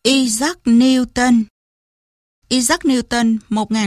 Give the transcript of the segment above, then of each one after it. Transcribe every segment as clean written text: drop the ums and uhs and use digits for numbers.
Isaac Newton. Isaac Newton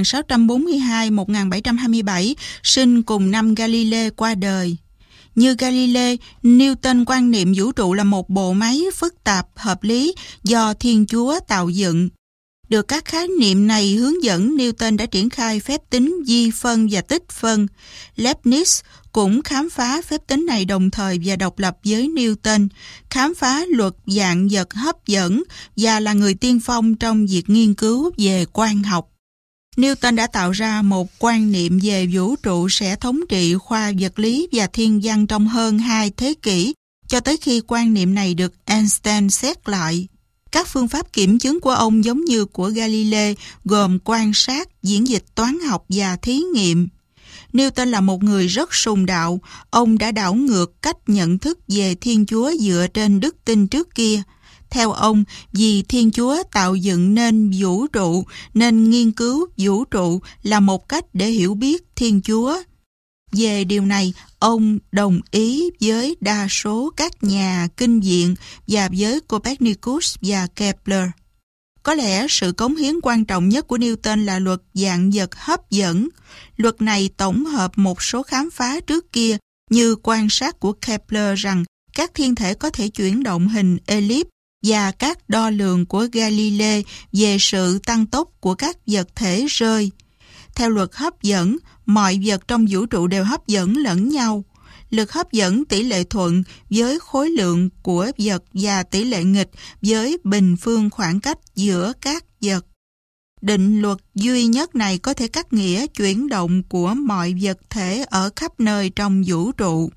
1642-1727 sinh cùng năm Galilei qua đời. Như Galilei, Newton quan niệm vũ trụ là một bộ máy phức tạp, hợp lý do Thiên Chúa tạo dựng. Được các khái niệm này hướng dẫn, Newton đã triển khai phép tính di phân và tích phân. Leibniz cũng khám phá phép tính này đồng thời và độc lập với Newton, khám phá luật dạng vật hấp dẫn và là người tiên phong trong việc nghiên cứu về quang học. Newton đã tạo ra một quan niệm về vũ trụ sẽ thống trị khoa vật lý và thiên văn trong hơn 2 thế kỷ, cho tới khi quan niệm này được Einstein xét lại. Các phương pháp kiểm chứng của ông giống như của Galilei, gồm quan sát, diễn dịch toán học và thí nghiệm. Newton là một người rất sùng đạo. Ông đã đảo ngược cách nhận thức về Thiên Chúa dựa trên đức tin trước kia. Theo ông, vì Thiên Chúa tạo dựng nên vũ trụ, nên nghiên cứu vũ trụ là một cách để hiểu biết Thiên Chúa. Về điều này, ông đồng ý với đa số các nhà kinh viện và với Copernicus và Kepler. Có lẽ sự cống hiến quan trọng nhất của Newton là luật dạng vật hấp dẫn. Luật này tổng hợp một số khám phá trước kia như quan sát của Kepler rằng các thiên thể có thể chuyển động hình elip và các đo lường của Galilei về sự tăng tốc của các vật thể rơi. Theo luật hấp dẫn, mọi vật trong vũ trụ đều hấp dẫn lẫn nhau. Lực hấp dẫn tỷ lệ thuận với khối lượng của vật và tỷ lệ nghịch với bình phương khoảng cách giữa các vật. Định luật duy nhất này có thể cắt nghĩa chuyển động của mọi vật thể ở khắp nơi trong vũ trụ.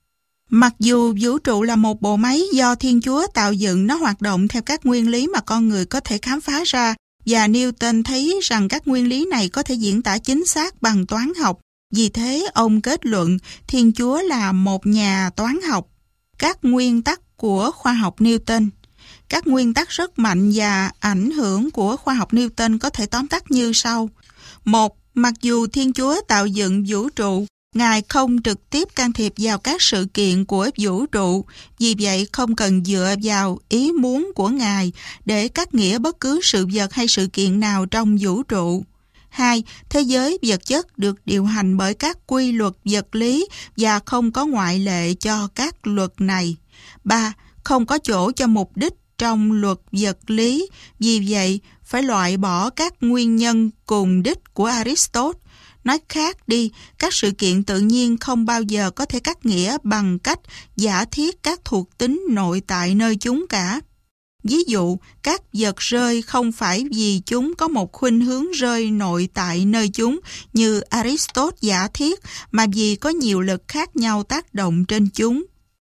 Mặc dù vũ trụ là một bộ máy do Thiên Chúa tạo dựng, nó hoạt động theo các nguyên lý mà con người có thể khám phá ra, và Newton thấy rằng các nguyên lý này có thể diễn tả chính xác bằng toán học. Vì thế, ông kết luận Thiên Chúa là một nhà toán học. Các nguyên tắc của khoa học Newton. Các nguyên tắc rất mạnh và ảnh hưởng của khoa học Newton có thể tóm tắt như sau. 1. Mặc dù Thiên Chúa tạo dựng vũ trụ, Ngài không trực tiếp can thiệp vào các sự kiện của vũ trụ, vì vậy không cần dựa vào ý muốn của Ngài để cắt nghĩa bất cứ sự vật hay sự kiện nào trong vũ trụ. 2. Thế giới vật chất được điều hành bởi các quy luật vật lý và không có ngoại lệ cho các luật này. 3. Không có chỗ cho mục đích trong luật vật lý, vì vậy phải loại bỏ các nguyên nhân cùng đích của Aristotle. Nói khác đi, các sự kiện tự nhiên không bao giờ có thể cắt nghĩa bằng cách giả thiết các thuộc tính nội tại nơi chúng cả. Ví dụ, các vật rơi không phải vì chúng có một khuynh hướng rơi nội tại nơi chúng như Aristotle giả thiết, mà vì có nhiều lực khác nhau tác động trên chúng.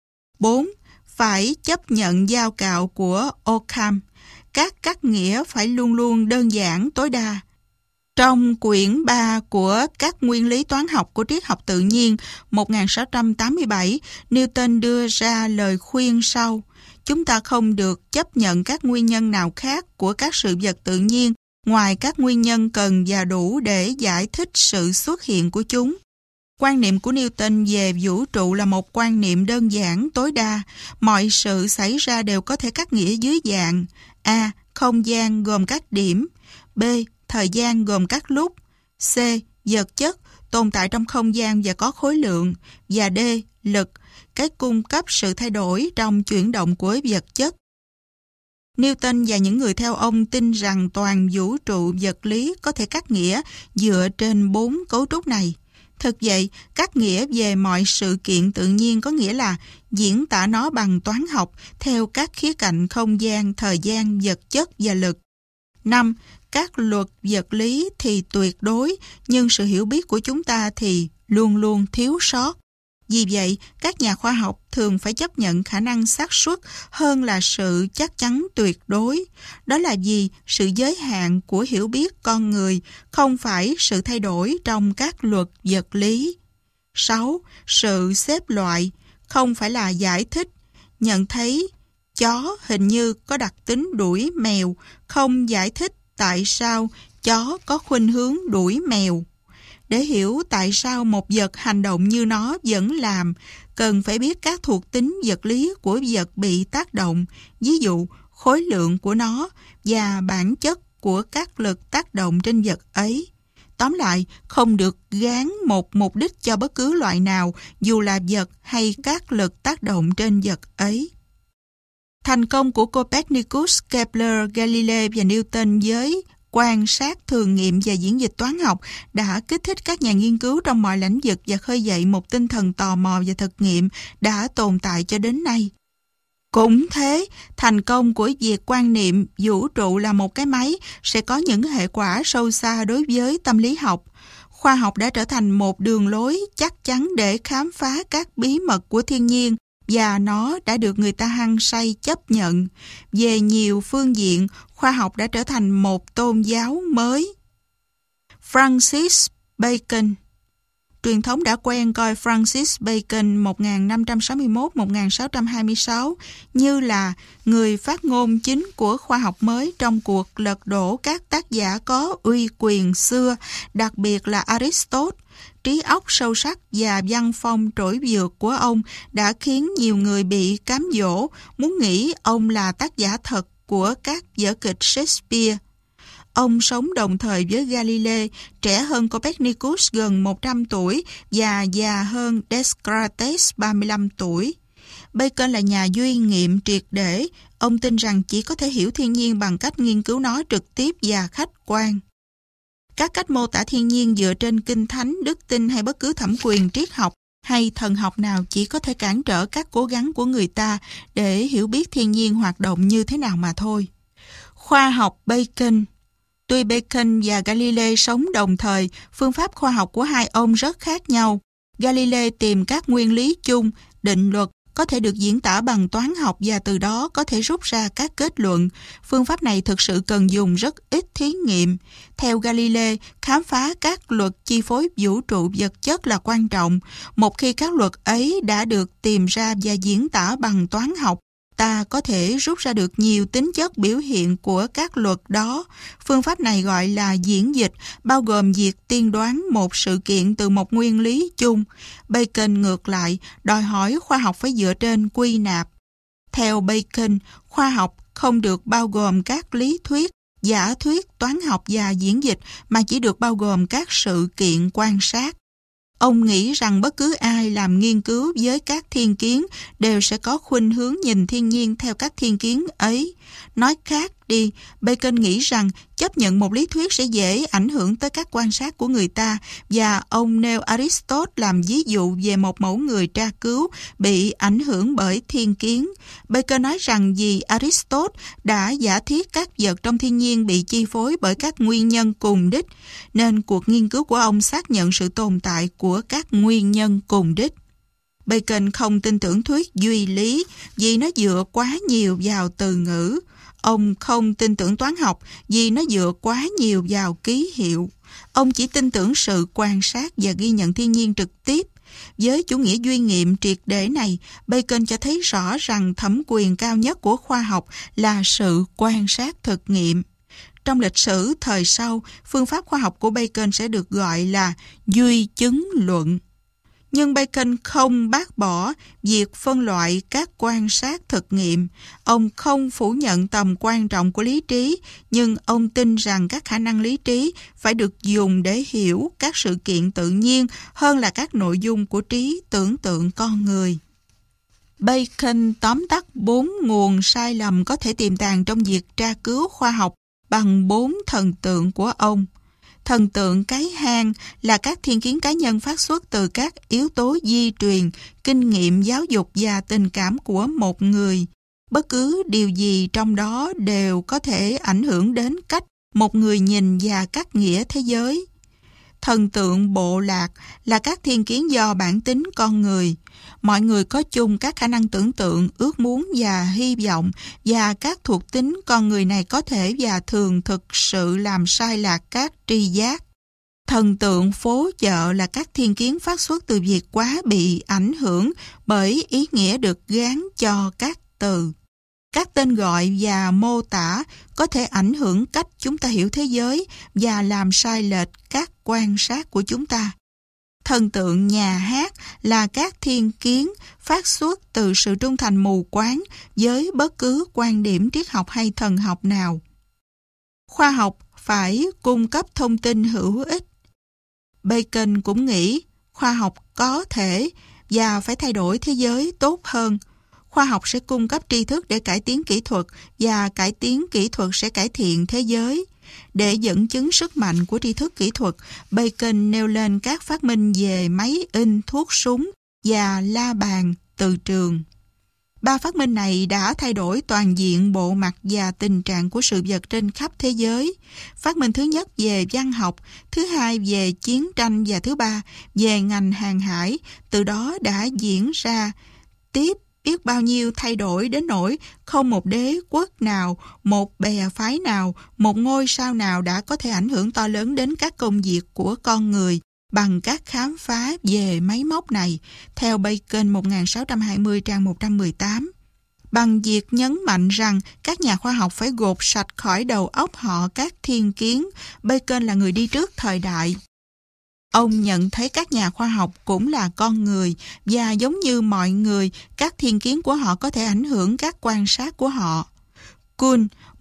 4. Phải chấp nhận giao cạo của Occam. Các cắt nghĩa phải luôn luôn đơn giản tối đa. Trong quyển 3 của các nguyên lý toán học của triết học tự nhiên 1687, Newton đưa ra lời khuyên sau. Chúng ta không được chấp nhận các nguyên nhân nào khác của các sự vật tự nhiên ngoài các nguyên nhân cần và đủ để giải thích sự xuất hiện của chúng. Quan niệm của Newton về vũ trụ là một quan niệm đơn giản tối đa. Mọi sự xảy ra đều có thể cắt nghĩa dưới dạng: A. Không gian gồm các điểm. B. Thời gian gồm các lúc. C. Vật chất tồn tại trong không gian và có khối lượng. Và D. Lực, cái cung cấp sự thay đổi trong chuyển động của vật chất. Newton và những người theo ông tin rằng toàn vũ trụ vật lý có thể cắt nghĩa dựa trên 4 cấu trúc này. Thực vậy, cắt nghĩa về mọi sự kiện tự nhiên có nghĩa là diễn tả nó bằng toán học theo các khía cạnh không gian, thời gian, vật chất và lực. 5. Các luật vật lý thì tuyệt đối, nhưng sự hiểu biết của chúng ta thì luôn luôn thiếu sót. Vì vậy, các nhà khoa học thường phải chấp nhận khả năng xác suất hơn là sự chắc chắn tuyệt đối. Đó là vì sự giới hạn của hiểu biết con người không phải sự thay đổi trong các luật vật lý. 6. Sự xếp loại không phải là giải thích. Nhận thấy chó hình như có đặc tính đuổi mèo, không giải thích tại sao chó có khuynh hướng đuổi mèo. Để hiểu tại sao một vật hành động như nó vẫn làm, cần phải biết các thuộc tính vật lý của vật bị tác động, ví dụ khối lượng của nó và bản chất của các lực tác động trên vật ấy. Tóm lại, không được gán một mục đích cho bất cứ loại nào, dù là vật hay các lực tác động trên vật ấy. Thành công của Copernicus, Kepler, Galilei và Newton với quan sát, thường nghiệm và diễn dịch toán học đã kích thích các nhà nghiên cứu trong mọi lĩnh vực và khơi dậy một tinh thần tò mò và thực nghiệm đã tồn tại cho đến nay. Cũng thế, thành công của việc quan niệm vũ trụ là một cái máy sẽ có những hệ quả sâu xa đối với tâm lý học. Khoa học đã trở thành một đường lối chắc chắn để khám phá các bí mật của thiên nhiên và nó đã được người ta hăng say chấp nhận. Về nhiều phương diện, khoa học đã trở thành một tôn giáo mới. Francis Bacon. Truyền thống đã quen coi Francis Bacon 1561-1626 như là người phát ngôn chính của khoa học mới trong cuộc lật đổ các tác giả có uy quyền xưa, đặc biệt là Aristotle. Trí óc sâu sắc và văn phong trỗi vượt của ông đã khiến nhiều người bị cám dỗ, muốn nghĩ ông là tác giả thật của các vở kịch Shakespeare. Ông sống đồng thời với Galilei, trẻ hơn Copernicus gần 100 tuổi và già hơn Descartes 35 tuổi. Bacon là nhà duy nghiệm triệt để. Ông tin rằng chỉ có thể hiểu thiên nhiên bằng cách nghiên cứu nó trực tiếp và khách quan. Các cách mô tả thiên nhiên dựa trên kinh thánh, đức tin hay bất cứ thẩm quyền triết học hay thần học nào chỉ có thể cản trở các cố gắng của người ta để hiểu biết thiên nhiên hoạt động như thế nào mà thôi. Khoa học Bacon. Tuy Bacon và Galilei sống đồng thời, phương pháp khoa học của hai ông rất khác nhau. Galilei tìm các nguyên lý chung, định luật có thể được diễn tả bằng toán học và từ đó có thể rút ra các kết luận. Phương pháp này thực sự cần dùng rất ít thí nghiệm. Theo Galilei, khám phá các luật chi phối vũ trụ vật chất là quan trọng. Một khi các luật ấy đã được tìm ra và diễn tả bằng toán học, ta có thể rút ra được nhiều tính chất biểu hiện của các luật đó. Phương pháp này gọi là diễn dịch, bao gồm việc tiên đoán một sự kiện từ một nguyên lý chung. Bacon ngược lại, đòi hỏi khoa học phải dựa trên quy nạp. Theo Bacon, khoa học không được bao gồm các lý thuyết, giả thuyết, toán học và diễn dịch, mà chỉ được bao gồm các sự kiện quan sát. Ông nghĩ rằng bất cứ ai làm nghiên cứu với các thiên kiến đều sẽ có khuynh hướng nhìn thiên nhiên theo các thiên kiến ấy. Nói khác đi, Bacon nghĩ rằng chấp nhận một lý thuyết sẽ dễ ảnh hưởng tới các quan sát của người ta, và ông nêu Aristotle làm ví dụ về một mẫu người tra cứu bị ảnh hưởng bởi thiên kiến. Bacon nói rằng vì Aristotle đã giả thiết các vật trong thiên nhiên bị chi phối bởi các nguyên nhân cùng đích, nên cuộc nghiên cứu của ông xác nhận sự tồn tại của các nguyên nhân cùng đích. Bacon không tin tưởng thuyết duy lý vì nó dựa quá nhiều vào từ ngữ. Ông không tin tưởng toán học vì nó dựa quá nhiều vào ký hiệu. Ông chỉ tin tưởng sự quan sát và ghi nhận thiên nhiên trực tiếp. Với chủ nghĩa duy nghiệm triệt để này, Bacon cho thấy rõ rằng thẩm quyền cao nhất của khoa học là sự quan sát thực nghiệm. Trong lịch sử thời sau, phương pháp khoa học của Bacon sẽ được gọi là duy chứng luận. Nhưng Bacon không bác bỏ việc phân loại các quan sát thực nghiệm. Ông không phủ nhận tầm quan trọng của lý trí, nhưng ông tin rằng các khả năng lý trí phải được dùng để hiểu các sự kiện tự nhiên hơn là các nội dung của trí tưởng tượng con người. Bacon tóm tắt 4 nguồn sai lầm có thể tiềm tàng trong việc tra cứu khoa học bằng 4 thần tượng của ông. Thần tượng cái hang là các thiên kiến cá nhân phát xuất từ các yếu tố di truyền, kinh nghiệm giáo dục và tình cảm của một người. Bất cứ điều gì trong đó đều có thể ảnh hưởng đến cách một người nhìn và cắt nghĩa thế giới. Thần tượng bộ lạc là các thiên kiến do bản tính con người. Mọi người có chung các khả năng tưởng tượng, ước muốn và hy vọng, và các thuộc tính con người này có thể và thường thực sự làm sai lạc các tri giác. Thần tượng phố chợ là các thiên kiến phát xuất từ việc quá bị ảnh hưởng bởi ý nghĩa được gán cho các từ. Các tên gọi và mô tả có thể ảnh hưởng cách chúng ta hiểu thế giới và làm sai lệch các quan sát của chúng ta. thần tượng nhà hát là các thiên kiến phát xuất từ sự trung thành mù quáng với bất cứ quan điểm triết học hay thần học nào. Khoa học phải cung cấp thông tin hữu ích. Bacon cũng nghĩ khoa học có thể và phải thay đổi thế giới tốt hơn. Khoa học sẽ cung cấp tri thức để cải tiến kỹ thuật và cải tiến kỹ thuật sẽ cải thiện thế giới. Để dẫn chứng sức mạnh của tri thức kỹ thuật, Bacon nêu lên các phát minh về máy in, thuốc súng và la bàn từ trường. 3 phát minh này đã thay đổi toàn diện bộ mặt và tình trạng của sự vật trên khắp thế giới. Phát minh thứ nhất về văn học, thứ hai về chiến tranh và thứ ba về ngành hàng hải, từ đó đã diễn ra tiếp biết bao nhiêu thay đổi đến nỗi không một đế quốc nào, một bè phái nào, một ngôi sao nào đã có thể ảnh hưởng to lớn đến các công việc của con người bằng các khám phá về máy móc này, theo Bacon 1620 trang 118. Bằng việc nhấn mạnh rằng các nhà khoa học phải gột sạch khỏi đầu óc họ các thiên kiến, Bacon là người đi trước thời đại. Ông nhận thấy các nhà khoa học cũng là con người và giống như mọi người, các thiên kiến của họ có thể ảnh hưởng các quan sát của họ. Kuhn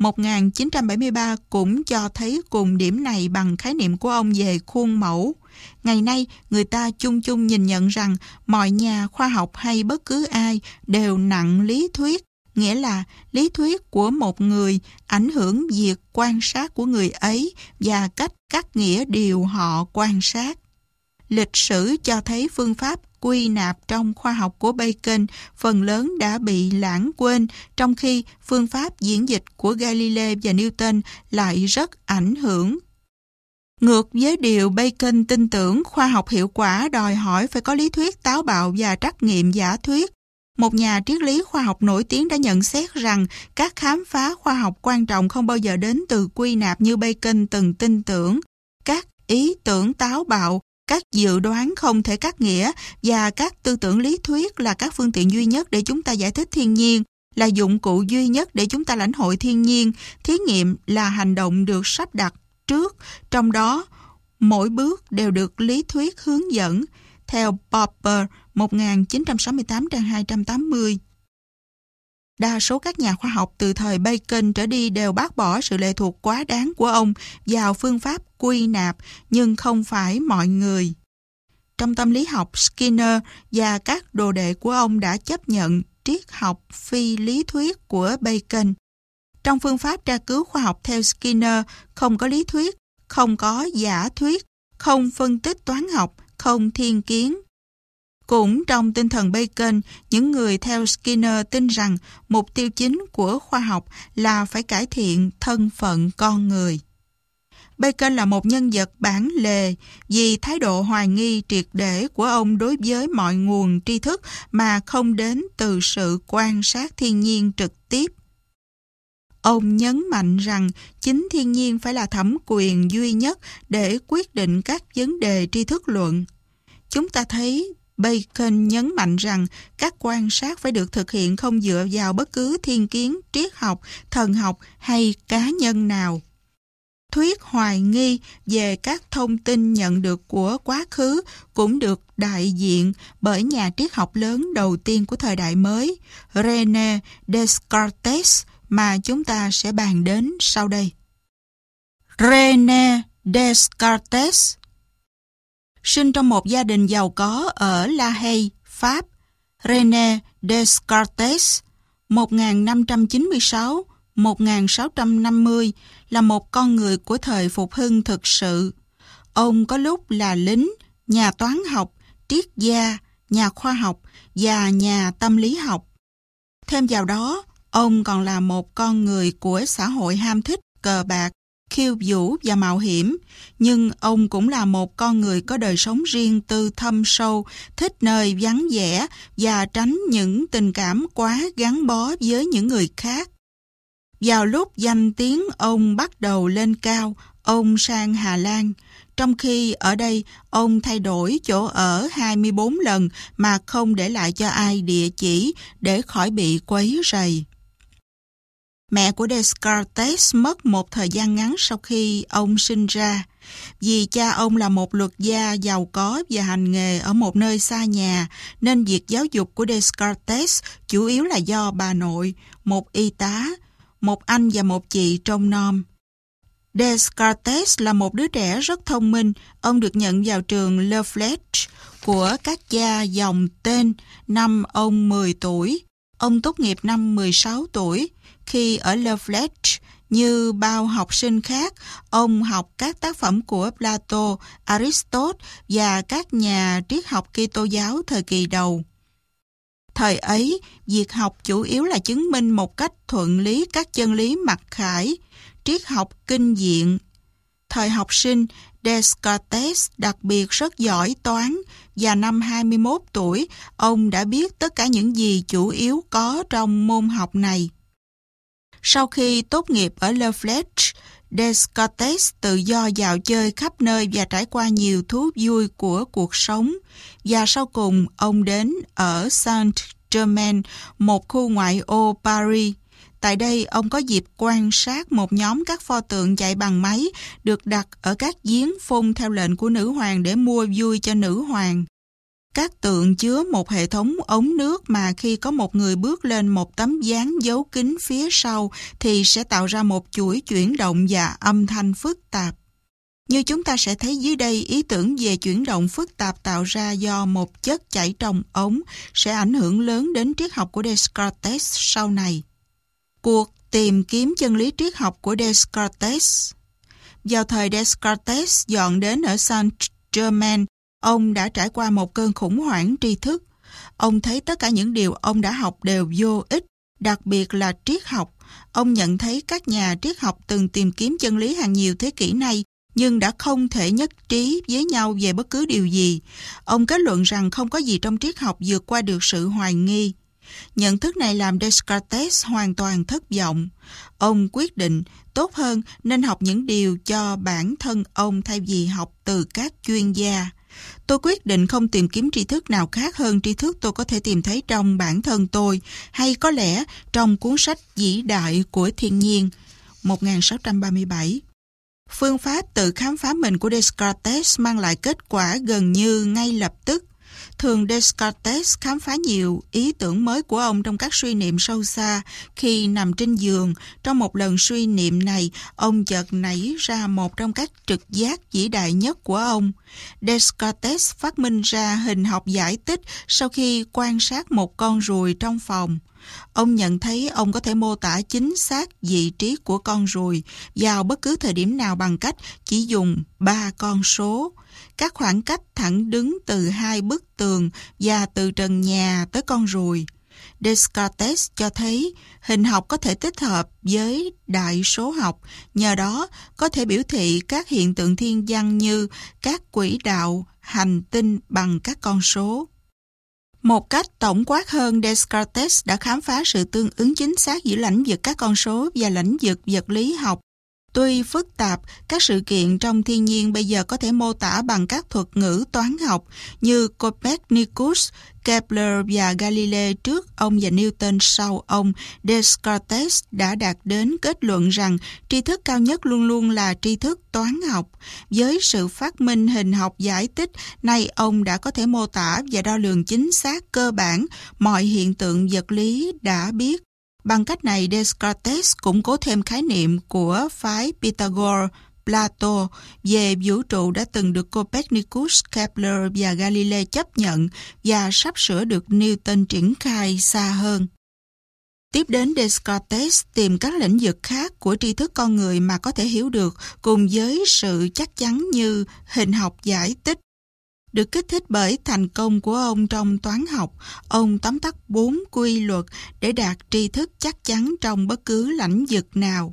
1973 cũng cho thấy cùng điểm này bằng khái niệm của ông về khuôn mẫu. Ngày nay, người ta chung chung nhìn nhận rằng mọi nhà khoa học hay bất cứ ai đều nặng lý thuyết, nghĩa là lý thuyết của một người ảnh hưởng việc quan sát của người ấy và cách cắt nghĩa điều họ quan sát. Lịch sử cho thấy phương pháp quy nạp trong khoa học của Bacon phần lớn đã bị lãng quên, trong khi phương pháp diễn dịch của Galilei và Newton lại rất ảnh hưởng. Ngược với điều Bacon tin tưởng, khoa học hiệu quả đòi hỏi phải có lý thuyết táo bạo và trắc nghiệm giả thuyết. Một nhà triết lý khoa học nổi tiếng đã nhận xét rằng các khám phá khoa học quan trọng không bao giờ đến từ quy nạp như Bacon từng tin tưởng. Các ý tưởng táo bạo, các dự đoán không thể cắt nghĩa và các tư tưởng lý thuyết là các phương tiện duy nhất để chúng ta giải thích thiên nhiên, là dụng cụ duy nhất để chúng ta lãnh hội thiên nhiên. Thí nghiệm là hành động được sắp đặt trước, trong đó mỗi bước đều được lý thuyết hướng dẫn, theo Popper 1968 trang 280. Đa số các nhà khoa học từ thời Bacon trở đi đều bác bỏ sự lệ thuộc quá đáng của ông vào phương pháp quy nạp, nhưng không phải mọi người. Trong tâm lý học, Skinner và các đồ đệ của ông đã chấp nhận triết học phi lý thuyết của Bacon. Trong phương pháp tra cứu khoa học theo Skinner, không có lý thuyết, không có giả thuyết, không phân tích toán học, không thiên kiến. Cũng trong tinh thần Bacon, những người theo Skinner tin rằng mục tiêu chính của khoa học là phải cải thiện thân phận con người. Bacon là một nhân vật bản lề vì thái độ hoài nghi triệt để của ông đối với mọi nguồn tri thức mà không đến từ sự quan sát thiên nhiên trực tiếp. Ông nhấn mạnh rằng chính thiên nhiên phải là thẩm quyền duy nhất để quyết định các vấn đề tri thức luận. Chúng ta thấy Bacon nhấn mạnh rằng các quan sát phải được thực hiện không dựa vào bất cứ thiên kiến, triết học, thần học hay cá nhân nào. Thuyết hoài nghi về các thông tin nhận được của quá khứ cũng được đại diện bởi nhà triết học lớn đầu tiên của thời đại mới, René Descartes, mà chúng ta sẽ bàn đến sau đây. René Descartes sinh trong một gia đình giàu có ở La Haye, Pháp. René Descartes 1596-1650 là một con người của thời phục hưng thực sự. Ông có lúc là lính, nhà toán học, triết gia, nhà khoa học và nhà tâm lý học. Thêm vào đó, ông còn là một con người của xã hội ham thích cờ bạc, khiêu vũ và mạo hiểm, nhưng ông cũng là một con người có đời sống riêng tư thâm sâu, thích nơi vắng vẻ và tránh những tình cảm quá gắn bó với những người khác. Vào lúc danh tiếng ông bắt đầu lên cao, ông sang Hà Lan, trong khi ở đây ông thay đổi chỗ ở 24 lần mà không để lại cho ai địa chỉ để khỏi bị quấy rầy. Mẹ của Descartes mất một thời gian ngắn sau khi ông sinh ra. Vì cha ông là một luật gia giàu có và hành nghề ở một nơi xa nhà, nên việc giáo dục của Descartes chủ yếu là do bà nội, một y tá, một anh và một chị trông nom. Descartes là một đứa trẻ rất thông minh. Ông được nhận vào trường Le Fletch của các gia dòng tên năm ông 10 tuổi. Ông tốt nghiệp năm 16 tuổi. Khi ở Le Fletch, như bao học sinh khác, ông học các tác phẩm của Plato, Aristotle và các nhà triết học Kitô giáo thời kỳ đầu. Thời ấy, việc học chủ yếu là chứng minh một cách thuận lý các chân lý mặc khải, triết học kinh diện. Thời học sinh, Descartes đặc biệt rất giỏi toán và năm 21 tuổi, ông đã biết tất cả những gì chủ yếu có trong môn học này. Sau khi tốt nghiệp ở Le Fletch, Descartes tự do dạo chơi khắp nơi và trải qua nhiều thú vui của cuộc sống. Và sau cùng, ông đến ở Saint-Germain, một khu ngoại ô Paris. Tại đây, ông có dịp quan sát một nhóm các pho tượng chạy bằng máy được đặt ở các giếng phun theo lệnh của nữ hoàng để mua vui cho nữ hoàng. Các tượng chứa một hệ thống ống nước mà khi có một người bước lên một tấm dáng giấu kín phía sau thì sẽ tạo ra một chuỗi chuyển động và âm thanh phức tạp. Như chúng ta sẽ thấy dưới đây, ý tưởng về chuyển động phức tạp tạo ra do một chất chảy trong ống sẽ ảnh hưởng lớn đến triết học của Descartes sau này. Cuộc tìm kiếm chân lý triết học của Descartes. Vào thời Descartes dọn đến ở Saint-Germain, ông đã trải qua một cơn khủng hoảng tri thức. Ông thấy tất cả những điều ông đã học đều vô ích, đặc biệt là triết học. Ông nhận thấy các nhà triết học từng tìm kiếm chân lý hàng nhiều thế kỷ nay, nhưng đã không thể nhất trí với nhau về bất cứ điều gì. Ông kết luận rằng không có gì trong triết học vượt qua được sự hoài nghi. Nhận thức này làm Descartes hoàn toàn thất vọng. Ông quyết định tốt hơn nên học những điều cho bản thân ông thay vì học từ các chuyên gia. Tôi quyết định không tìm kiếm tri thức nào khác hơn tri thức tôi có thể tìm thấy trong bản thân tôi, hay có lẽ trong cuốn sách vĩ đại của thiên nhiên, 1637. Phương pháp tự khám phá mình của Descartes mang lại kết quả gần như ngay lập tức. Thường Descartes khám phá nhiều ý tưởng mới của ông trong các suy niệm sâu xa. Khi nằm trên giường, trong một lần suy niệm này, ông chợt nảy ra một trong các trực giác vĩ đại nhất của ông. Descartes phát minh ra hình học giải tích sau khi quan sát một con ruồi trong phòng. Ông nhận thấy ông có thể mô tả chính xác vị trí của con ruồi vào bất cứ thời điểm nào bằng cách chỉ dùng 3 con số. Các khoảng cách thẳng đứng từ 2 bức tường và từ trần nhà tới con ruồi. Descartes cho thấy hình học có thể tích hợp với đại số học, nhờ đó có thể biểu thị các hiện tượng thiên văn như các quỹ đạo, hành tinh bằng các con số. Một cách tổng quát hơn, Descartes đã khám phá sự tương ứng chính xác giữa lĩnh vực các con số và lĩnh vực vật lý học. Tuy phức tạp, các sự kiện trong thiên nhiên bây giờ có thể mô tả bằng các thuật ngữ toán học như Copernicus, Kepler và Galilei trước ông và Newton sau ông. Descartes đã đạt đến kết luận rằng tri thức cao nhất luôn luôn là tri thức toán học. Với sự phát minh hình học giải tích, nay ông đã có thể mô tả và đo lường chính xác cơ bản mọi hiện tượng vật lý đã biết. Bằng cách này, Descartes củng cố thêm khái niệm của phái Pythagore, Plato về vũ trụ đã từng được Copernicus, Kepler và Galilei chấp nhận và sắp sửa được Newton triển khai xa hơn. Tiếp đến, Descartes tìm các lĩnh vực khác của tri thức con người mà có thể hiểu được cùng với sự chắc chắn như hình học giải tích. Được kích thích bởi thành công của ông trong toán học, ông tóm tắt 4 quy luật để đạt tri thức chắc chắn trong bất cứ lĩnh vực nào.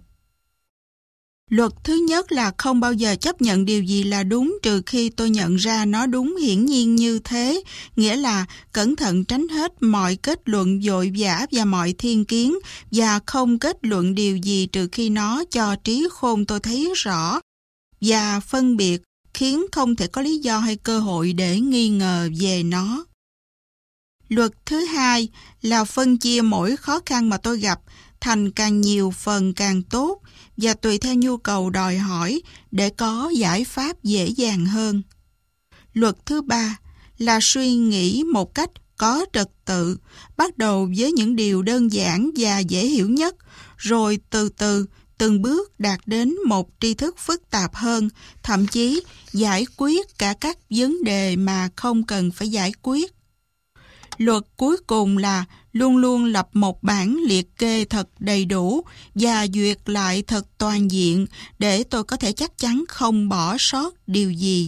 Luật thứ nhất là không bao giờ chấp nhận điều gì là đúng trừ khi tôi nhận ra nó đúng hiển nhiên như thế, nghĩa là cẩn thận tránh hết mọi kết luận vội vã và mọi thiên kiến, và không kết luận điều gì trừ khi nó cho trí khôn tôi thấy rõ, và phân biệt khiến không thể có lý do hay cơ hội để nghi ngờ về nó. Luật thứ hai là phân chia mỗi khó khăn mà tôi gặp thành càng nhiều phần càng tốt và tùy theo nhu cầu đòi hỏi để có giải pháp dễ dàng hơn. Luật thứ ba là suy nghĩ một cách có trật tự, bắt đầu với những điều đơn giản và dễ hiểu nhất, rồi từ từ, từng bước đạt đến một tri thức phức tạp hơn, thậm chí giải quyết cả các vấn đề mà không cần phải giải quyết. Luật cuối cùng là luôn luôn lập một bản liệt kê thật đầy đủ và duyệt lại thật toàn diện để tôi có thể chắc chắn không bỏ sót điều gì.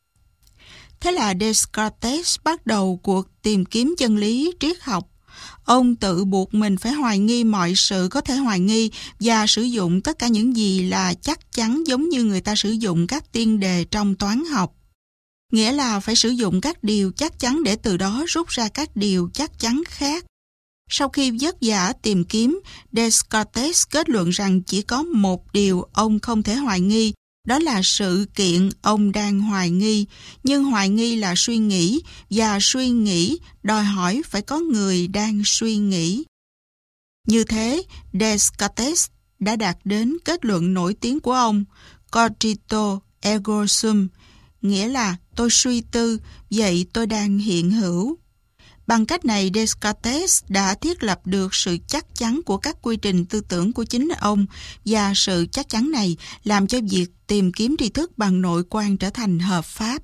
Thế là Descartes bắt đầu cuộc tìm kiếm chân lý triết học. Ông tự buộc mình phải hoài nghi mọi sự có thể hoài nghi và sử dụng tất cả những gì là chắc chắn giống như người ta sử dụng các tiên đề trong toán học. Nghĩa là phải sử dụng các điều chắc chắn để từ đó rút ra các điều chắc chắn khác. Sau khi vất vả tìm kiếm, Descartes kết luận rằng chỉ có một điều ông không thể hoài nghi, đó là sự kiện ông đang hoài nghi. Nhưng hoài nghi là suy nghĩ, và suy nghĩ đòi hỏi phải có người đang suy nghĩ. Như thế, Descartes đã đạt đến kết luận nổi tiếng của ông, cogito ergo sum, nghĩa là tôi suy tư, vậy tôi đang hiện hữu. Bằng cách này, Descartes đã thiết lập được sự chắc chắn của các quy trình tư tưởng của chính ông, và sự chắc chắn này làm cho việc tìm kiếm tri thức bằng nội quan trở thành hợp pháp.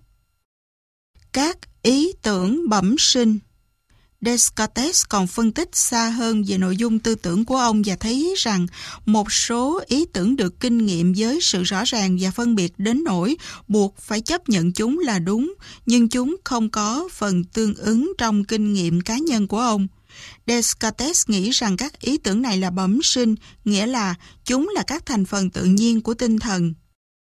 Các ý tưởng bẩm sinh. Descartes còn phân tích xa hơn về nội dung tư tưởng của ông và thấy rằng một số ý tưởng được kinh nghiệm với sự rõ ràng và phân biệt đến nỗi buộc phải chấp nhận chúng là đúng, nhưng chúng không có phần tương ứng trong kinh nghiệm cá nhân của ông. Descartes nghĩ rằng các ý tưởng này là bẩm sinh, nghĩa là chúng là các thành phần tự nhiên của tinh thần.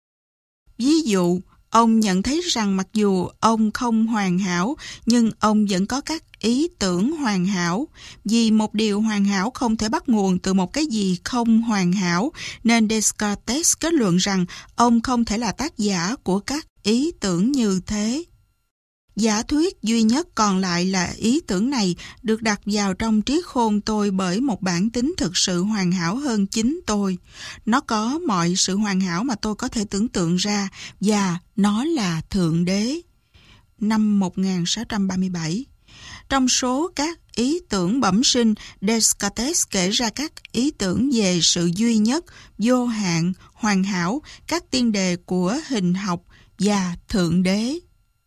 Ví dụ, ông nhận thấy rằng mặc dù ông không hoàn hảo, nhưng ông vẫn có các ý tưởng hoàn hảo. Vì một điều hoàn hảo không thể bắt nguồn từ một cái gì không hoàn hảo, nên Descartes kết luận rằng ông không thể là tác giả của các ý tưởng như thế. Giả thuyết duy nhất còn lại là ý tưởng này được đặt vào trong trí khôn tôi bởi một bản tính thực sự hoàn hảo hơn chính tôi. Nó có mọi sự hoàn hảo mà tôi có thể tưởng tượng ra, và nó là Thượng Đế. Năm 1637. Trong số các ý tưởng bẩm sinh, Descartes kể ra các ý tưởng về sự duy nhất, vô hạn, hoàn hảo, các tiên đề của hình học và Thượng Đế.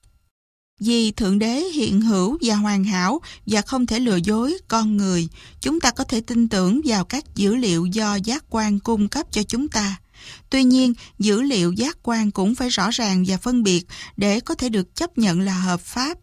Vì Thượng Đế hiện hữu và hoàn hảo và không thể lừa dối con người, chúng ta có thể tin tưởng vào các dữ liệu do giác quan cung cấp cho chúng ta. Tuy nhiên, dữ liệu giác quan cũng phải rõ ràng và phân biệt để có thể được chấp nhận là hợp pháp.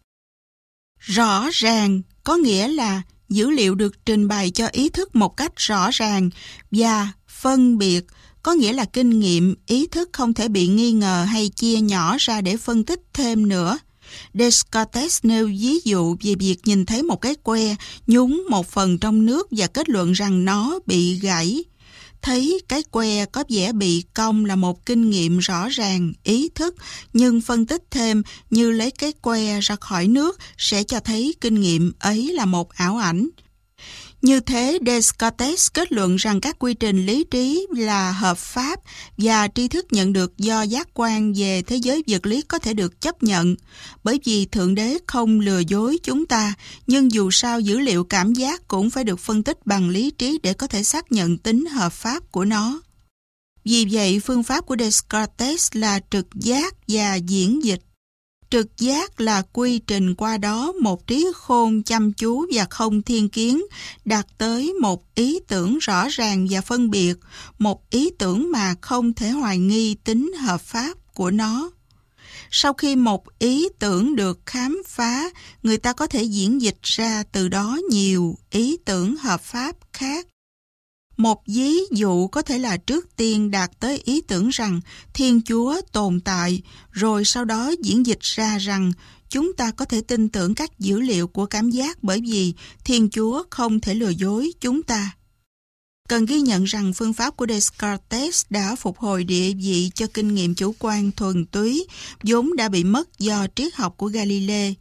Rõ ràng có nghĩa là dữ liệu được trình bày cho ý thức một cách rõ ràng, và phân biệt có nghĩa là kinh nghiệm ý thức không thể bị nghi ngờ hay chia nhỏ ra để phân tích thêm nữa. Descartes nêu ví dụ về việc nhìn thấy một cái que nhúng một phần trong nước và kết luận rằng nó bị gãy. Thấy cái que có vẻ bị cong là một kinh nghiệm rõ ràng, ý thức, nhưng phân tích thêm như lấy cái que ra khỏi nước sẽ cho thấy kinh nghiệm ấy là một ảo ảnh. Như thế, Descartes kết luận rằng các quy trình lý trí là hợp pháp và tri thức nhận được do giác quan về thế giới vật lý có thể được chấp nhận, bởi vì Thượng Đế không lừa dối chúng ta, nhưng dù sao dữ liệu cảm giác cũng phải được phân tích bằng lý trí để có thể xác nhận tính hợp pháp của nó. Vì vậy, phương pháp của Descartes là trực giác và diễn dịch. Trực giác là quy trình qua đó một trí khôn chăm chú và không thiên kiến đạt tới một ý tưởng rõ ràng và phân biệt, một ý tưởng mà không thể hoài nghi tính hợp pháp của nó. Sau khi một ý tưởng được khám phá, người ta có thể diễn dịch ra từ đó nhiều ý tưởng hợp pháp khác. Một ví dụ có thể là trước tiên đạt tới ý tưởng rằng Thiên Chúa tồn tại, rồi sau đó diễn dịch ra rằng chúng ta có thể tin tưởng các dữ liệu của cảm giác bởi vì Thiên Chúa không thể lừa dối chúng ta. Cần ghi nhận rằng phương pháp của Descartes đã phục hồi địa vị cho kinh nghiệm chủ quan thuần túy, vốn đã bị mất do triết học của Galilei.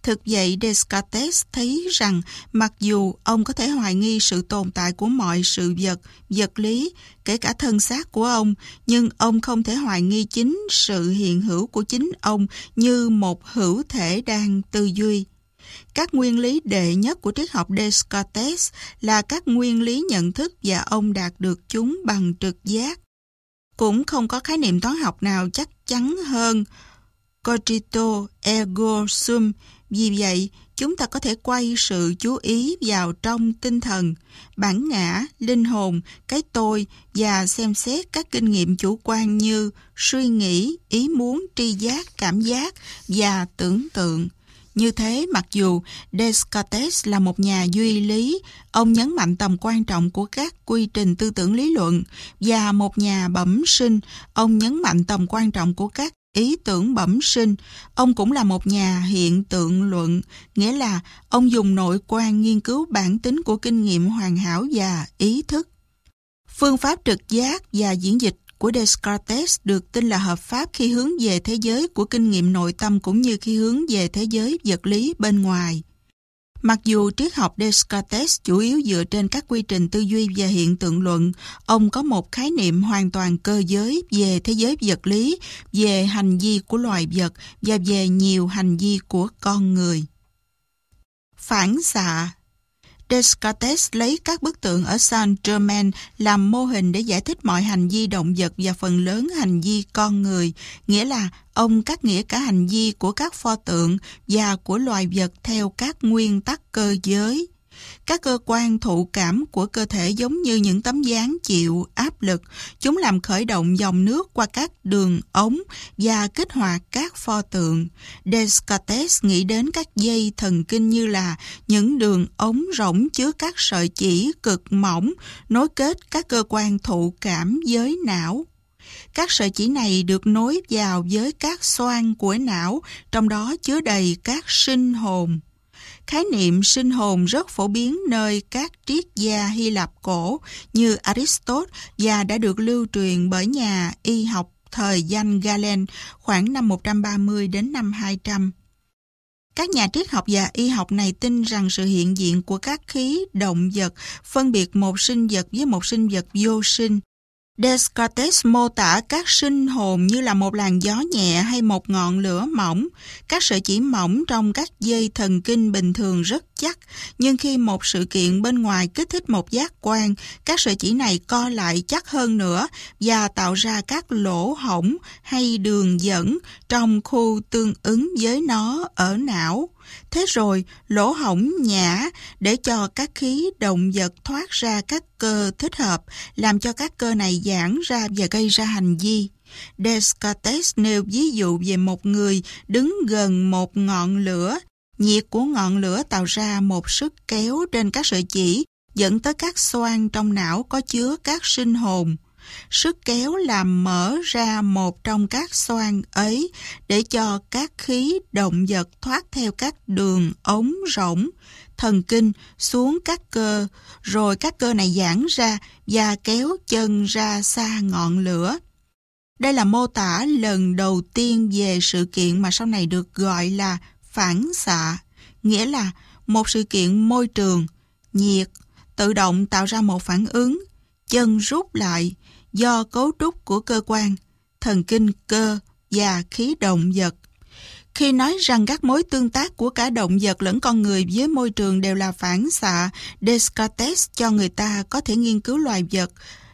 Thực vậy, Descartes thấy rằng mặc dù ông có thể hoài nghi sự tồn tại của mọi sự vật, vật lý, kể cả thân xác của ông, nhưng ông không thể hoài nghi chính sự hiện hữu của chính ông như một hữu thể đang tư duy. Các nguyên lý đệ nhất của triết học Descartes là các nguyên lý nhận thức và ông đạt được chúng bằng trực giác. Cũng không có khái niệm toán học nào chắc chắn hơn cogito ergo sum. Vì vậy, chúng ta có thể quay sự chú ý vào trong tinh thần, bản ngã, linh hồn, cái tôi và xem xét các kinh nghiệm chủ quan như suy nghĩ, ý muốn, tri giác, cảm giác và tưởng tượng. Như thế, mặc dù Descartes là một nhà duy lý, ông nhấn mạnh tầm quan trọng của các quy trình tư tưởng lý luận, và một nhà bẩm sinh, ông nhấn mạnh tầm quan trọng của các ý tưởng bẩm sinh. Ông cũng là một nhà hiện tượng luận, nghĩa là ông dùng nội quan nghiên cứu bản tính của kinh nghiệm hoàn hảo và ý thức. Phương pháp trực giác và diễn dịch của Descartes được tin là hợp pháp khi hướng về thế giới của kinh nghiệm nội tâm cũng như khi hướng về thế giới vật lý bên ngoài. Mặc dù triết học Descartes chủ yếu dựa trên các quy trình tư duy và hiện tượng luận, ông có một khái niệm hoàn toàn cơ giới về thế giới vật lý, về hành vi của loài vật và về nhiều hành vi của con người. Phản xạ. Descartes lấy các bức tượng ở Saint-Germain làm mô hình để giải thích mọi hành vi động vật và phần lớn hành vi con người, nghĩa là ông cắt nghĩa cả hành vi của các pho tượng và của loài vật theo các nguyên tắc cơ giới. Các cơ quan thụ cảm của cơ thể giống như những tấm dáng chịu áp lực. Chúng làm khởi động dòng nước qua các đường ống và kích hoạt các pho tượng. Descartes nghĩ đến các dây thần kinh như là những đường ống rỗng chứa các sợi chỉ cực mỏng nối kết các cơ quan thụ cảm với não. Các sợi chỉ này được nối vào với các xoang của não, trong đó chứa đầy các sinh hồn. Khái niệm sinh hồn rất phổ biến nơi các triết gia Hy Lạp cổ như Aristotle và đã được lưu truyền bởi nhà y học thời danh Galen khoảng năm 130 đến năm 200. Các nhà triết học và y học này tin rằng sự hiện diện của các khí động vật phân biệt một sinh vật với một sinh vật vô sinh. Descartes mô tả các sinh hồn như là một làn gió nhẹ hay một ngọn lửa mỏng. Các sợi chỉ mỏng trong các dây thần kinh bình thường rất chắc, nhưng khi một sự kiện bên ngoài kích thích một giác quan, các sợi chỉ này co lại chắc hơn nữa và tạo ra các lỗ hổng hay đường dẫn trong khu tương ứng với nó ở não. Thế rồi, lỗ hổng nhả để cho các khí động vật thoát ra các cơ thích hợp, làm cho các cơ này giãn ra và gây ra hành vi. Descartes nêu ví dụ về một người đứng gần một ngọn lửa. Nhiệt của ngọn lửa tạo ra một sức kéo trên các sợi chỉ, dẫn tới các xoang trong não có chứa các sinh hồn. Sức kéo làm mở ra một trong các xoang ấy để cho các khí động vật thoát theo các đường ống rỗng thần kinh xuống các cơ, rồi các cơ này giãn ra và kéo chân ra xa ngọn lửa. Đây là mô tả lần đầu tiên về sự kiện mà sau này được gọi là phản xạ, nghĩa là một sự kiện môi trường, nhiệt, tự động tạo ra một phản ứng, chân rút lại do cấu trúc của cơ quan, thần kinh cơ và khí động vật. Khi nói rằng các mối tương tác của cả động vật lẫn con người với môi trường đều là phản xạ, Descartes cho người ta có thể nghiên cứu loài vật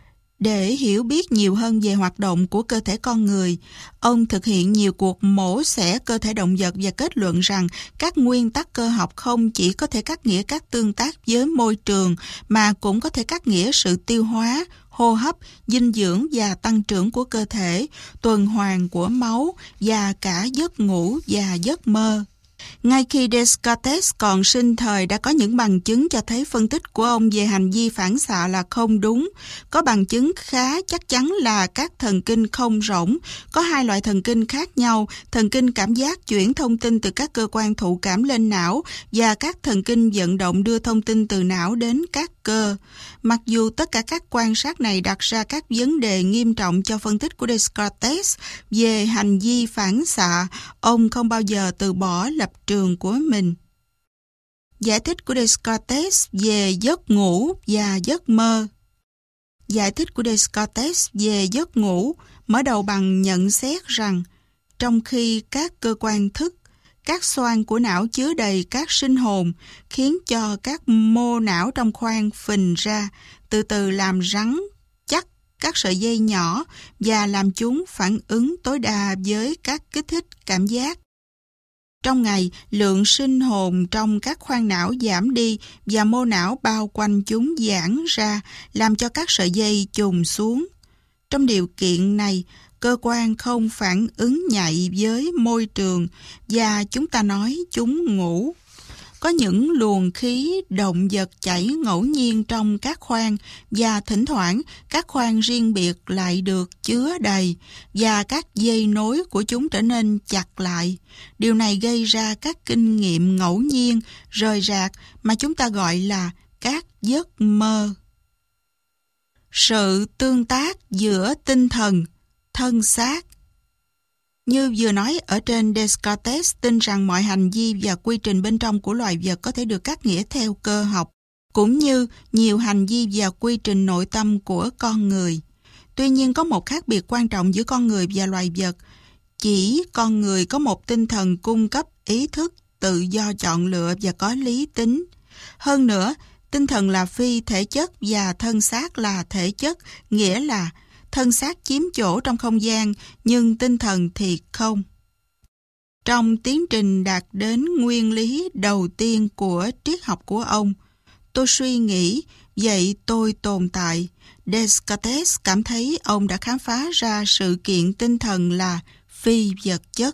để hiểu biết nhiều hơn về hoạt động của cơ thể con người. Ông thực hiện nhiều cuộc mổ xẻ cơ thể động vật và kết luận rằng các nguyên tắc cơ học không chỉ có thể cắt nghĩa các tương tác với môi trường mà cũng có thể cắt nghĩa sự tiêu hóa, hô hấp, dinh dưỡng và tăng trưởng của cơ thể, tuần hoàn của máu và cả giấc ngủ và giấc mơ. Ngay khi Descartes còn sinh thời đã có những bằng chứng cho thấy phân tích của ông về hành vi phản xạ là không đúng. Có bằng chứng khá chắc chắn là các thần kinh không rỗng. Có hai loại thần kinh khác nhau, thần kinh cảm giác chuyển thông tin từ các cơ quan thụ cảm lên não và các thần kinh vận động đưa thông tin từ não đến các cơ cơ. Mặc dù tất cả các quan sát này đặt ra các vấn đề nghiêm trọng cho phân tích của Descartes về hành vi phản xạ, ông không bao giờ từ bỏ lập trường của mình. Giải thích của Descartes về giấc ngủ và giấc mơ. Giải thích của Descartes về giấc ngủ mở đầu bằng nhận xét rằng trong khi các cơ quan thức, các xoang của não chứa đầy các sinh hồn khiến cho các mô não trong khoang phình ra, từ từ làm rắn chắc các sợi dây nhỏ và làm chúng phản ứng tối đa với các kích thích cảm giác. Trong ngày, lượng sinh hồn trong các khoang não giảm đi và mô não bao quanh chúng giãn ra, làm cho các sợi dây chùng xuống. Trong điều kiện này, cơ quan không phản ứng nhạy với môi trường và chúng ta nói chúng ngủ. Có những luồng khí động vật chảy ngẫu nhiên trong các khoang và thỉnh thoảng các khoang riêng biệt lại được chứa đầy và các dây nối của chúng trở nên chặt lại. Điều này gây ra các kinh nghiệm ngẫu nhiên, rời rạc mà chúng ta gọi là các giấc mơ. Sự tương tác giữa tinh thần, thân xác. Như vừa nói ở trên, Descartes tin rằng mọi hành vi và quy trình bên trong của loài vật có thể được cắt nghĩa theo cơ học, cũng như nhiều hành vi và quy trình nội tâm của con người. Tuy nhiên có một khác biệt quan trọng giữa con người và loài vật. Chỉ con người có một tinh thần cung cấp ý thức, tự do chọn lựa và có lý tính. Hơn nữa, tinh thần là phi thể chất và thân xác là thể chất, nghĩa là thân xác chiếm chỗ trong không gian, nhưng tinh thần thì không. Trong tiến trình đạt đến nguyên lý đầu tiên của triết học của ông, tôi suy nghĩ, vậy tôi tồn tại. Descartes cảm thấy ông đã khám phá ra sự kiện tinh thần là phi vật chất.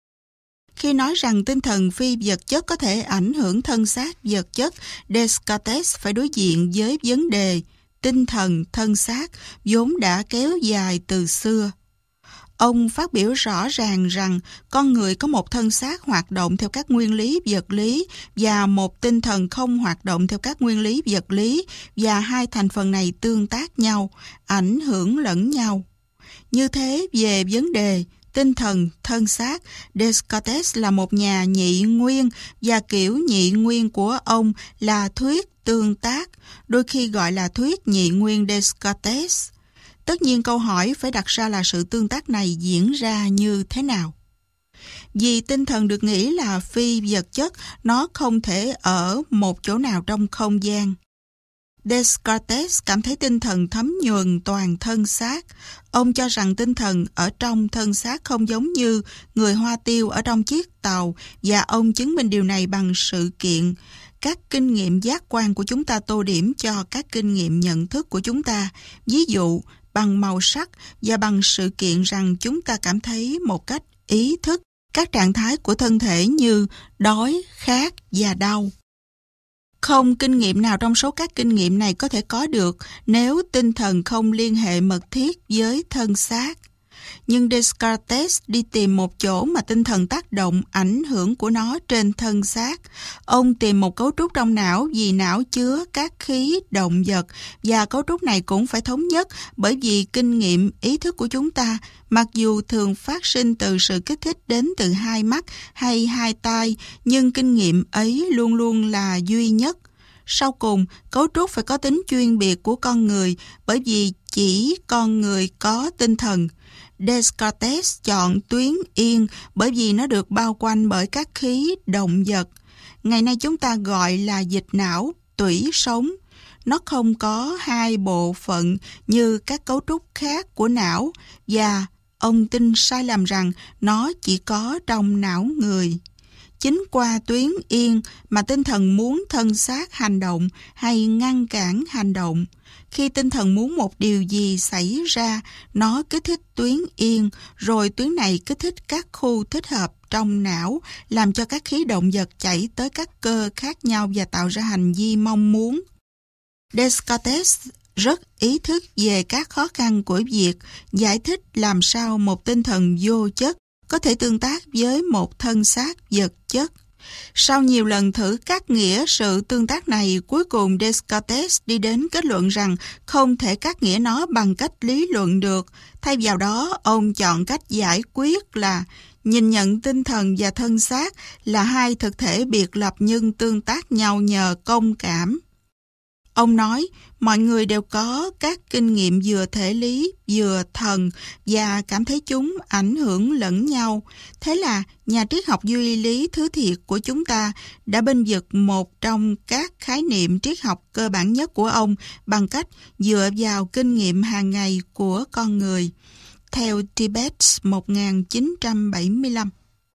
Khi nói rằng tinh thần phi vật chất có thể ảnh hưởng thân xác vật chất, Descartes phải đối diện với vấn đề tinh thần thân xác vốn đã kéo dài từ xưa. Ông phát biểu rõ ràng rằng con người có một thân xác hoạt động theo các nguyên lý vật lý và một tinh thần không hoạt động theo các nguyên lý vật lý, và hai thành phần này tương tác nhau, ảnh hưởng lẫn nhau. Như thế, về vấn đề tinh thần, thân xác, Descartes là một nhà nhị nguyên, và kiểu nhị nguyên của ông là thuyết tương tác, đôi khi gọi là thuyết nhị nguyên Descartes. Tất nhiên câu hỏi phải đặt ra là sự tương tác này diễn ra như thế nào? Vì tinh thần được nghĩ là phi vật chất, nó không thể ở một chỗ nào trong không gian. Descartes cảm thấy tinh thần thấm nhuần toàn thân xác. Ông cho rằng tinh thần ở trong thân xác không giống như người Hoa Tiêu ở trong chiếc tàu, và ông chứng minh điều này bằng sự kiện. Các kinh nghiệm giác quan của chúng ta tô điểm cho các kinh nghiệm nhận thức của chúng ta, ví dụ bằng màu sắc và bằng sự kiện rằng chúng ta cảm thấy một cách ý thức các trạng thái của thân thể như đói, khát và đau. Không kinh nghiệm nào trong số các kinh nghiệm này có thể có được nếu tinh thần không liên hệ mật thiết với thân xác. Nhưng Descartes đi tìm một chỗ mà tinh thần tác động ảnh hưởng của nó trên thân xác. Ông tìm một cấu trúc trong não vì não chứa các khí động vật, và cấu trúc này cũng phải thống nhất, bởi vì kinh nghiệm ý thức của chúng ta, mặc dù thường phát sinh từ sự kích thích đến từ hai mắt hay hai tai, nhưng kinh nghiệm ấy luôn luôn là duy nhất. Sau cùng, cấu trúc phải có tính chuyên biệt của con người, bởi vì chỉ con người có tinh thần. Descartes chọn tuyến yên bởi vì nó được bao quanh bởi các khí động vật. Ngày nay chúng ta gọi là dịch não, tủy sống. Nó không có hai bộ phận như các cấu trúc khác của não, và ông tin sai lầm rằng nó chỉ có trong não người. Chính qua tuyến yên mà tinh thần muốn thân xác hành động hay ngăn cản hành động. Khi tinh thần muốn một điều gì xảy ra, nó kích thích tuyến yên, rồi tuyến này kích thích các khu thích hợp trong não, làm cho các khí động vật chảy tới các cơ khác nhau và tạo ra hành vi mong muốn. Descartes rất ý thức về các khó khăn của việc giải thích làm sao một tinh thần vô chất có thể tương tác với một thân xác vật chất. Sau nhiều lần thử cắt nghĩa sự tương tác này, cuối cùng Descartes đi đến kết luận rằng không thể cắt nghĩa nó bằng cách lý luận được. Thay vào đó, ông chọn cách giải quyết là nhìn nhận tinh thần và thân xác là hai thực thể biệt lập nhưng tương tác nhau nhờ công cảm. Ông nói, mọi người đều có các kinh nghiệm vừa thể lý, vừa thần và cảm thấy chúng ảnh hưởng lẫn nhau. Thế là nhà triết học duy lý thứ thiệt của chúng ta đã bênh vực một trong các khái niệm triết học cơ bản nhất của ông bằng cách dựa vào kinh nghiệm hàng ngày của con người. Theo Tibet 1975.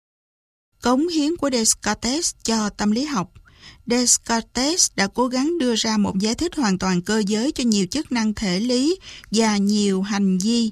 Cống hiến của Descartes cho tâm lý học. Descartes đã cố gắng đưa ra một giải thích hoàn toàn cơ giới cho nhiều chức năng thể lý và nhiều hành vi.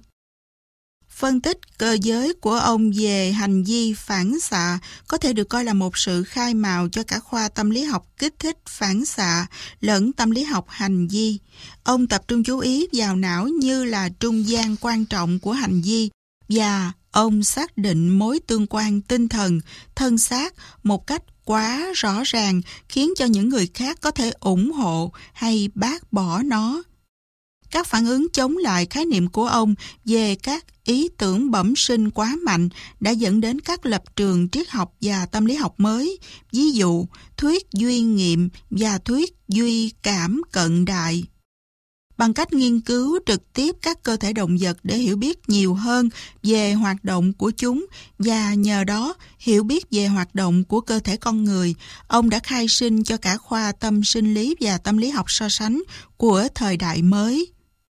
Phân tích cơ giới của ông về hành vi phản xạ có thể được coi là một sự khai mào cho cả khoa tâm lý học kích thích phản xạ lẫn tâm lý học hành vi. Ông tập trung chú ý vào não như là trung gian quan trọng của hành vi và ông xác định mối tương quan tinh thần, thân xác một cách quá rõ ràng khiến cho những người khác có thể ủng hộ hay bác bỏ nó. Các phản ứng chống lại khái niệm của ông về các ý tưởng bẩm sinh quá mạnh đã dẫn đến các lập trường triết học và tâm lý học mới, ví dụ thuyết duy nghiệm và thuyết duy cảm cận đại. Bằng cách nghiên cứu trực tiếp các cơ thể động vật để hiểu biết nhiều hơn về hoạt động của chúng và nhờ đó hiểu biết về hoạt động của cơ thể con người, ông đã khai sinh cho cả khoa tâm sinh lý và tâm lý học so sánh của thời đại mới.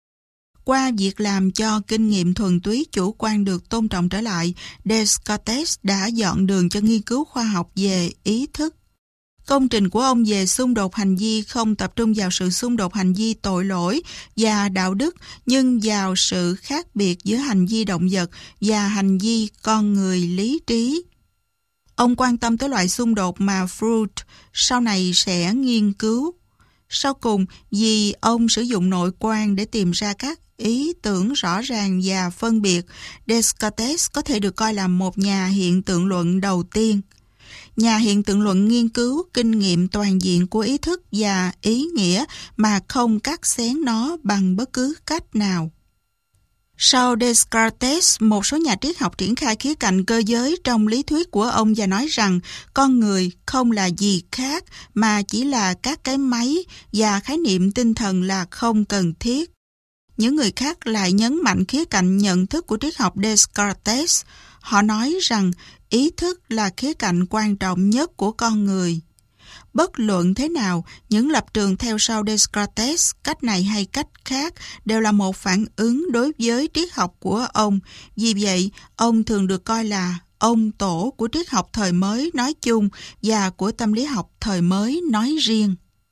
Qua việc làm cho kinh nghiệm thuần túy chủ quan được tôn trọng trở lại, Descartes đã dọn đường cho nghiên cứu khoa học về ý thức. Công trình của ông về xung đột hành vi không tập trung vào sự xung đột hành vi tội lỗi và đạo đức, nhưng vào sự khác biệt giữa hành vi động vật và hành vi con người lý trí. Ông quan tâm tới loại xung đột mà Freud sau này sẽ nghiên cứu. Sau cùng, vì ông sử dụng nội quan để tìm ra các ý tưởng rõ ràng và phân biệt, Descartes có thể được coi là một nhà hiện tượng luận đầu tiên. Nhà hiện tượng luận nghiên cứu kinh nghiệm toàn diện của ý thức và ý nghĩa mà không cắt xén nó bằng bất cứ cách nào. Sau Descartes, một số nhà triết học triển khai khía cạnh cơ giới trong lý thuyết của ông và nói rằng con người không là gì khác mà chỉ là các cái máy và khái niệm tinh thần là không cần thiết. Những người khác lại nhấn mạnh khía cạnh nhận thức của triết học Descartes. Họ nói rằng ý thức là khía cạnh quan trọng nhất của con người. Bất luận thế nào, những lập trường theo sau Descartes, cách này hay cách khác, đều là một phản ứng đối với triết học của ông. Vì vậy, ông thường được coi là ông tổ của triết học thời mới nói chung và của tâm lý học thời mới nói riêng.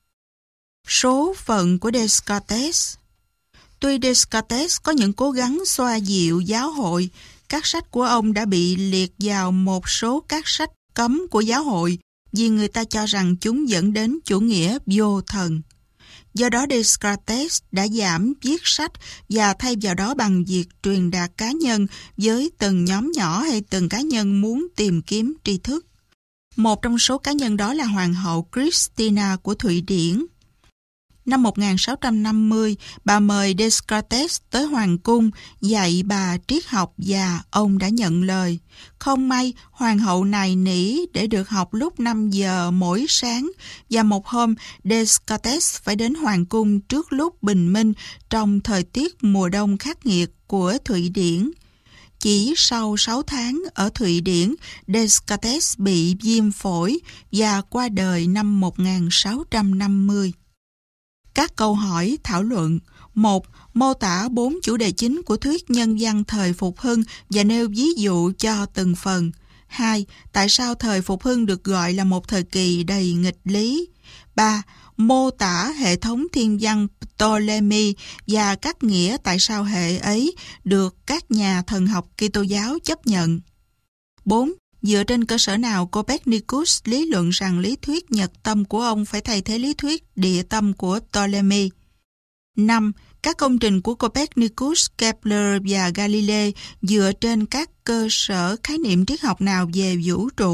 Số phận của Descartes. Tuy Descartes có những cố gắng xoa dịu giáo hội, các sách của ông đã bị liệt vào một số các sách cấm của giáo hội vì người ta cho rằng chúng dẫn đến chủ nghĩa vô thần. Do đó Descartes đã giảm viết sách và thay vào đó bằng việc truyền đạt cá nhân với từng nhóm nhỏ hay từng cá nhân muốn tìm kiếm tri thức. Một trong số cá nhân đó là Hoàng hậu Christina của Thụy Điển. Năm 1650, bà mời Descartes tới Hoàng cung dạy bà triết học và ông đã nhận lời. Không may, hoàng hậu nài nỉ để được học lúc 5 giờ mỗi sáng và một hôm Descartes phải đến Hoàng cung trước lúc bình minh trong thời tiết mùa đông khắc nghiệt của Thụy Điển. Chỉ sau 6 tháng ở Thụy Điển, Descartes bị viêm phổi và qua đời năm 1650. Các câu hỏi thảo luận. 1. Mô tả 4 chủ đề chính của thuyết nhân văn thời Phục Hưng và nêu ví dụ cho từng phần. 2. Tại sao thời Phục Hưng được gọi là một thời kỳ đầy nghịch lý? 3. Mô tả hệ thống thiên văn Ptolemy và các nghĩa tại sao hệ ấy được các nhà thần học Kitô giáo chấp nhận. 4. Dựa trên cơ sở nào Copernicus lý luận rằng lý thuyết nhật tâm của ông phải thay thế lý thuyết địa tâm của Ptolemy? 5. Các công trình của Copernicus, Kepler và Galilei dựa trên các cơ sở khái niệm triết học nào về vũ trụ?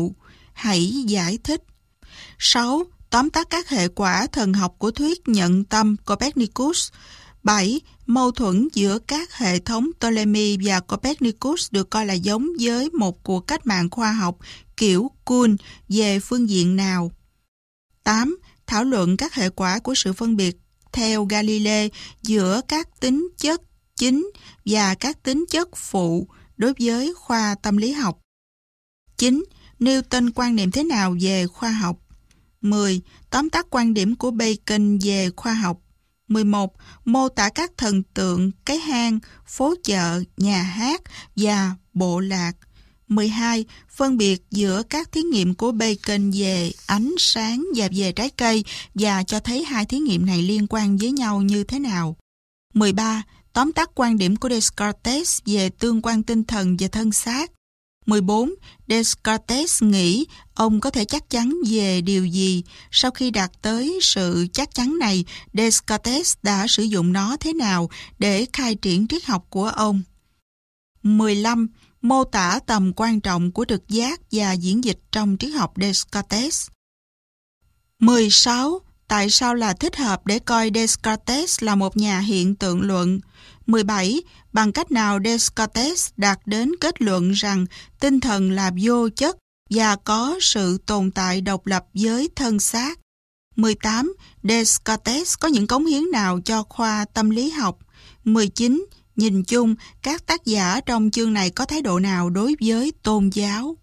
Hãy giải thích. 6. Tóm tắt các hệ quả thần học của thuyết nhận tâm Copernicus. 7. Mâu thuẫn giữa các hệ thống Ptolemy và Copernicus được coi là giống với một cuộc cách mạng khoa học kiểu Kuhn về phương diện nào? 8. Thảo luận các hệ quả của sự phân biệt theo Galilei giữa các tính chất chính và các tính chất phụ đối với khoa tâm lý học. 9. Newton quan niệm thế nào về khoa học? 10. Tóm tắt quan điểm của Bacon về khoa học. 11. Mô tả các thần tượng, cái hang, phố chợ, nhà hát và bộ lạc. 12. Phân biệt giữa các thí nghiệm của Bacon về ánh sáng và về trái cây và cho thấy hai thí nghiệm này liên quan với nhau như thế nào. 13. Tóm tắt quan điểm của Descartes về tương quan tinh thần và thân xác. 14. Descartes nghĩ ông có thể chắc chắn về điều gì. Sau khi đạt tới sự chắc chắn này, Descartes đã sử dụng nó thế nào để khai triển triết học của ông. 15. Mô tả tầm quan trọng của trực giác và diễn dịch trong triết học Descartes. 16. Tại sao là thích hợp để coi Descartes là một nhà hiện tượng luận? 17. Bằng cách nào Descartes đạt đến kết luận rằng tinh thần là vô chất và có sự tồn tại độc lập với thân xác? 18. Descartes có những cống hiến nào cho khoa tâm lý học? 19. Nhìn chung, các tác giả trong chương này có thái độ nào đối với tôn giáo?